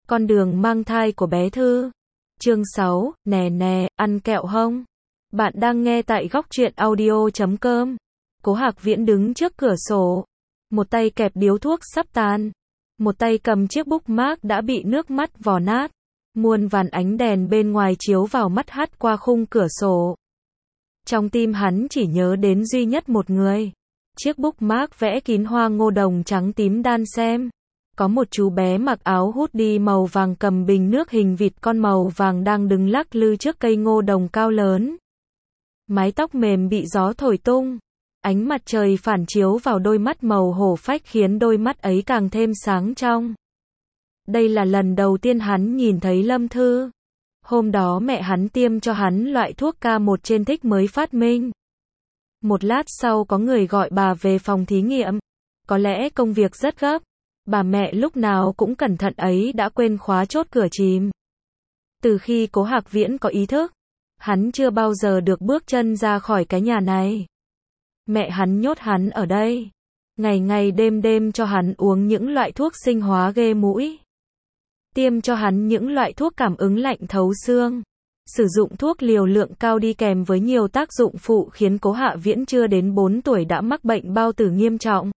Con đường mang thai của bé Thư. Chương 6, nè nè, ăn kẹo hông? Bạn đang nghe tại góc truyện audio.com. Cố Hạc Viễn đứng trước cửa sổ, một tay kẹp điếu thuốc sắp tàn, một tay cầm chiếc bookmark đã bị nước mắt vò nát. Muôn vàn ánh đèn bên ngoài chiếu vào mắt hắt qua khung cửa sổ. Trong tim hắn chỉ nhớ đến duy nhất một người. Chiếc bookmark vẽ kín hoa ngô đồng trắng tím đan xem. Có một chú bé mặc áo hoodie màu vàng cầm bình nước hình vịt con màu vàng đang đứng lắc lư trước cây ngô đồng cao lớn. Mái tóc mềm bị gió thổi tung. Ánh mặt trời phản chiếu vào đôi mắt màu hổ phách khiến đôi mắt ấy càng thêm sáng trong. Đây là lần đầu tiên hắn nhìn thấy Lâm Thư. Hôm đó mẹ hắn tiêm cho hắn loại thuốc K1 trên thích mới phát minh. Một lát sau có người gọi bà về phòng thí nghiệm. Có lẽ công việc rất gấp. Bà mẹ lúc nào cũng cẩn thận ấy đã quên khóa chốt cửa chìm. Từ khi Cố Hạc Viễn có ý thức, hắn chưa bao giờ được bước chân ra khỏi cái nhà này. Mẹ hắn nhốt hắn ở đây. Ngày ngày đêm đêm cho hắn uống những loại thuốc sinh hóa ghê mũi. Tiêm cho hắn những loại thuốc cảm ứng lạnh thấu xương. Sử dụng thuốc liều lượng cao đi kèm với nhiều tác dụng phụ khiến Cố Hạc Viễn chưa đến 4 tuổi đã mắc bệnh bao tử nghiêm trọng.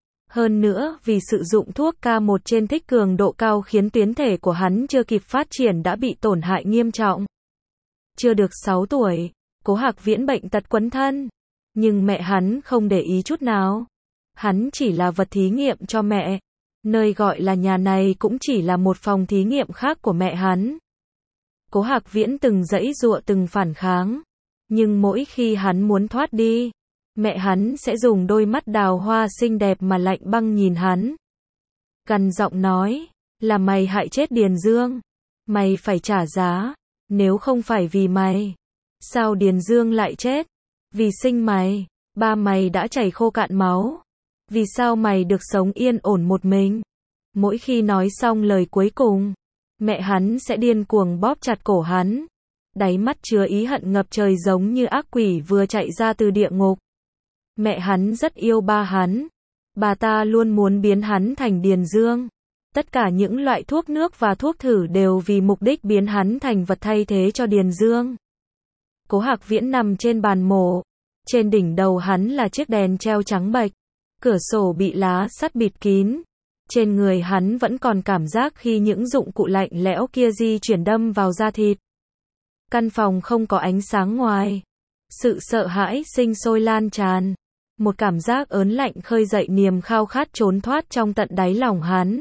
Hơn nữa, vì sử dụng thuốc K1 trên thích cường độ cao khiến tuyến thể của hắn chưa kịp phát triển đã bị tổn hại nghiêm trọng. Chưa được 6 tuổi, Cố Hạc Viễn bệnh tật quấn thân. Nhưng mẹ hắn không để ý chút nào. Hắn chỉ là vật thí nghiệm cho mẹ. Nơi gọi là nhà này cũng chỉ là một phòng thí nghiệm khác của mẹ hắn. Cố Hạc Viễn từng giãy giụa từng phản kháng. Nhưng mỗi khi hắn muốn thoát đi, mẹ hắn sẽ dùng đôi mắt đào hoa xinh đẹp mà lạnh băng nhìn hắn. Gằn giọng nói, là mày hại chết Điền Dương. Mày phải trả giá. Nếu không phải vì mày, sao Điền Dương lại chết? Vì sinh mày, ba mày đã chảy khô cạn máu. Vì sao mày được sống yên ổn một mình? Mỗi khi nói xong lời cuối cùng, mẹ hắn sẽ điên cuồng bóp chặt cổ hắn. Đáy mắt chứa ý hận ngập trời giống như ác quỷ vừa chạy ra từ địa ngục. Mẹ hắn rất yêu ba hắn. Bà ta luôn muốn biến hắn thành Điền Dương. Tất cả những loại thuốc nước và thuốc thử đều vì mục đích biến hắn thành vật thay thế cho Điền Dương. Cố Hạc Viễn nằm trên bàn mổ. Trên đỉnh đầu hắn là chiếc đèn treo trắng bệch. Cửa sổ bị lá sắt bịt kín. Trên người hắn vẫn còn cảm giác khi những dụng cụ lạnh lẽo kia di chuyển đâm vào da thịt. Căn phòng không có ánh sáng ngoài. Sự sợ hãi sinh sôi lan tràn. Một cảm giác ớn lạnh khơi dậy niềm khao khát trốn thoát trong tận đáy lòng hắn.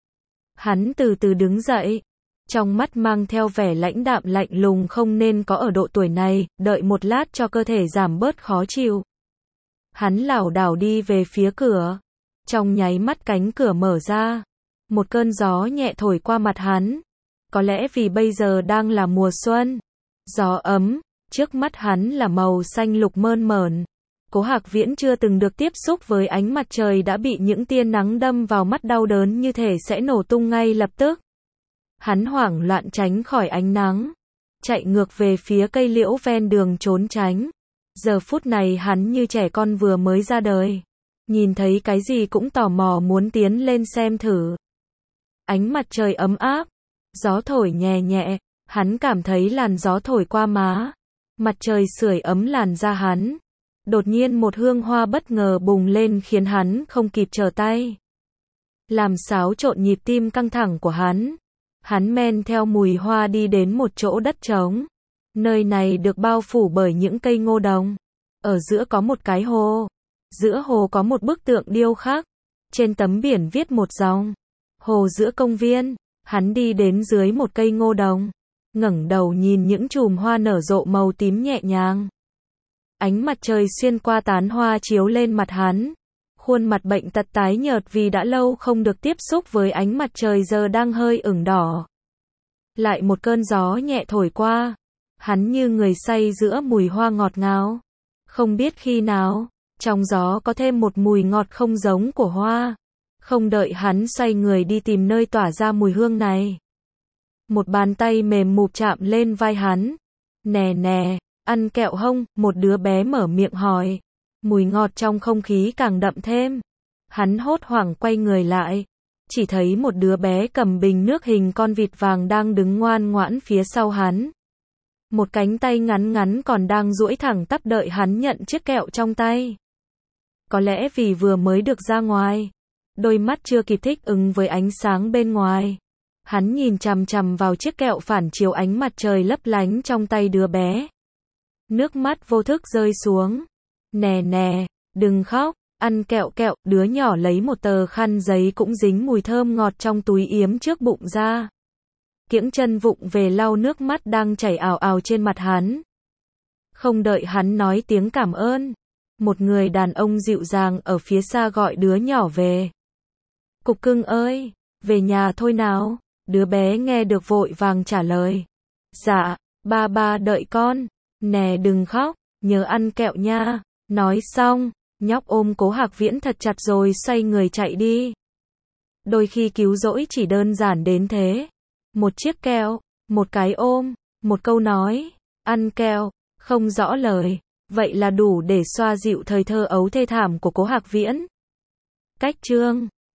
Hắn từ từ đứng dậy. Trong mắt mang theo vẻ lãnh đạm lạnh lùng không nên có ở độ tuổi này, đợi một lát cho cơ thể giảm bớt khó chịu. Hắn lảo đảo đi về phía cửa. Trong nháy mắt cánh cửa mở ra. Một cơn gió nhẹ thổi qua mặt hắn. Có lẽ vì bây giờ đang là mùa xuân. Gió ấm, trước mắt hắn là màu xanh lục mơn mởn. Cố Hạc Viễn chưa từng được tiếp xúc với ánh mặt trời đã bị những tia nắng đâm vào mắt đau đớn như thể sẽ nổ tung ngay lập tức. Hắn hoảng loạn tránh khỏi ánh nắng. Chạy ngược về phía cây liễu ven đường trốn tránh. Giờ phút này hắn như trẻ con vừa mới ra đời. Nhìn thấy cái gì cũng tò mò muốn tiến lên xem thử. Ánh mặt trời ấm áp. Gió thổi nhẹ nhẹ. Hắn cảm thấy làn gió thổi qua má. Mặt trời sưởi ấm làn da hắn. Đột nhiên một hương hoa bất ngờ bùng lên khiến hắn không kịp trở tay. Làm xáo trộn nhịp tim căng thẳng của hắn. Hắn men theo mùi hoa đi đến một chỗ đất trống. Nơi này được bao phủ bởi những cây ngô đồng. Ở giữa có một cái hồ. Giữa hồ có một bức tượng điêu khắc. Trên tấm biển viết một dòng. Hồ giữa công viên. Hắn đi đến dưới một cây ngô đồng. Ngẩng đầu nhìn những chùm hoa nở rộ màu tím nhẹ nhàng. Ánh mặt trời xuyên qua tán hoa chiếu lên mặt hắn. Khuôn mặt bệnh tật tái nhợt vì đã lâu không được tiếp xúc với ánh mặt trời giờ đang hơi ửng đỏ. Lại một cơn gió nhẹ thổi qua. Hắn như người say giữa mùi hoa ngọt ngào. Không biết khi nào, trong gió có thêm một mùi ngọt không giống của hoa. Không đợi hắn xoay người đi tìm nơi tỏa ra mùi hương này. Một bàn tay mềm mụp chạm lên vai hắn. Nè nè, ăn kẹo hông? Một đứa bé mở miệng hỏi. Mùi ngọt trong không khí càng đậm thêm. Hắn hốt hoảng quay người lại. chỉ thấy một đứa bé cầm bình nước hình con vịt vàng đang đứng ngoan ngoãn phía sau hắn. Một cánh tay ngắn ngắn còn đang duỗi thẳng tắp đợi hắn nhận chiếc kẹo trong tay. Có lẽ vì vừa mới được ra ngoài, đôi mắt chưa kịp thích ứng với ánh sáng bên ngoài. Hắn nhìn chằm chằm vào chiếc kẹo phản chiếu ánh mặt trời lấp lánh trong tay đứa bé. Nước mắt vô thức rơi xuống. Nè nè, đừng khóc, ăn kẹo kẹo, đứa nhỏ lấy một tờ khăn giấy cũng dính mùi thơm ngọt trong túi yếm trước bụng ra. Kiễng chân vụng về lau nước mắt đang chảy ào ào trên mặt hắn. Không đợi hắn nói tiếng cảm ơn, một người đàn ông dịu dàng ở phía xa gọi đứa nhỏ về. Cục cưng ơi, về nhà thôi nào. Đứa bé nghe được vội vàng trả lời. Dạ, ba đợi con. Nè đừng khóc, nhớ ăn kẹo nha. Nói xong, nhóc ôm Cố Hạc Viễn thật chặt rồi xoay người chạy đi. Đôi khi cứu rỗi chỉ đơn giản đến thế. Một chiếc kẹo, một cái ôm, một câu nói, ăn kẹo, không rõ lời. Vậy là đủ để xoa dịu thời thơ ấu thê thảm của Cố Hạc Viễn. Cách chương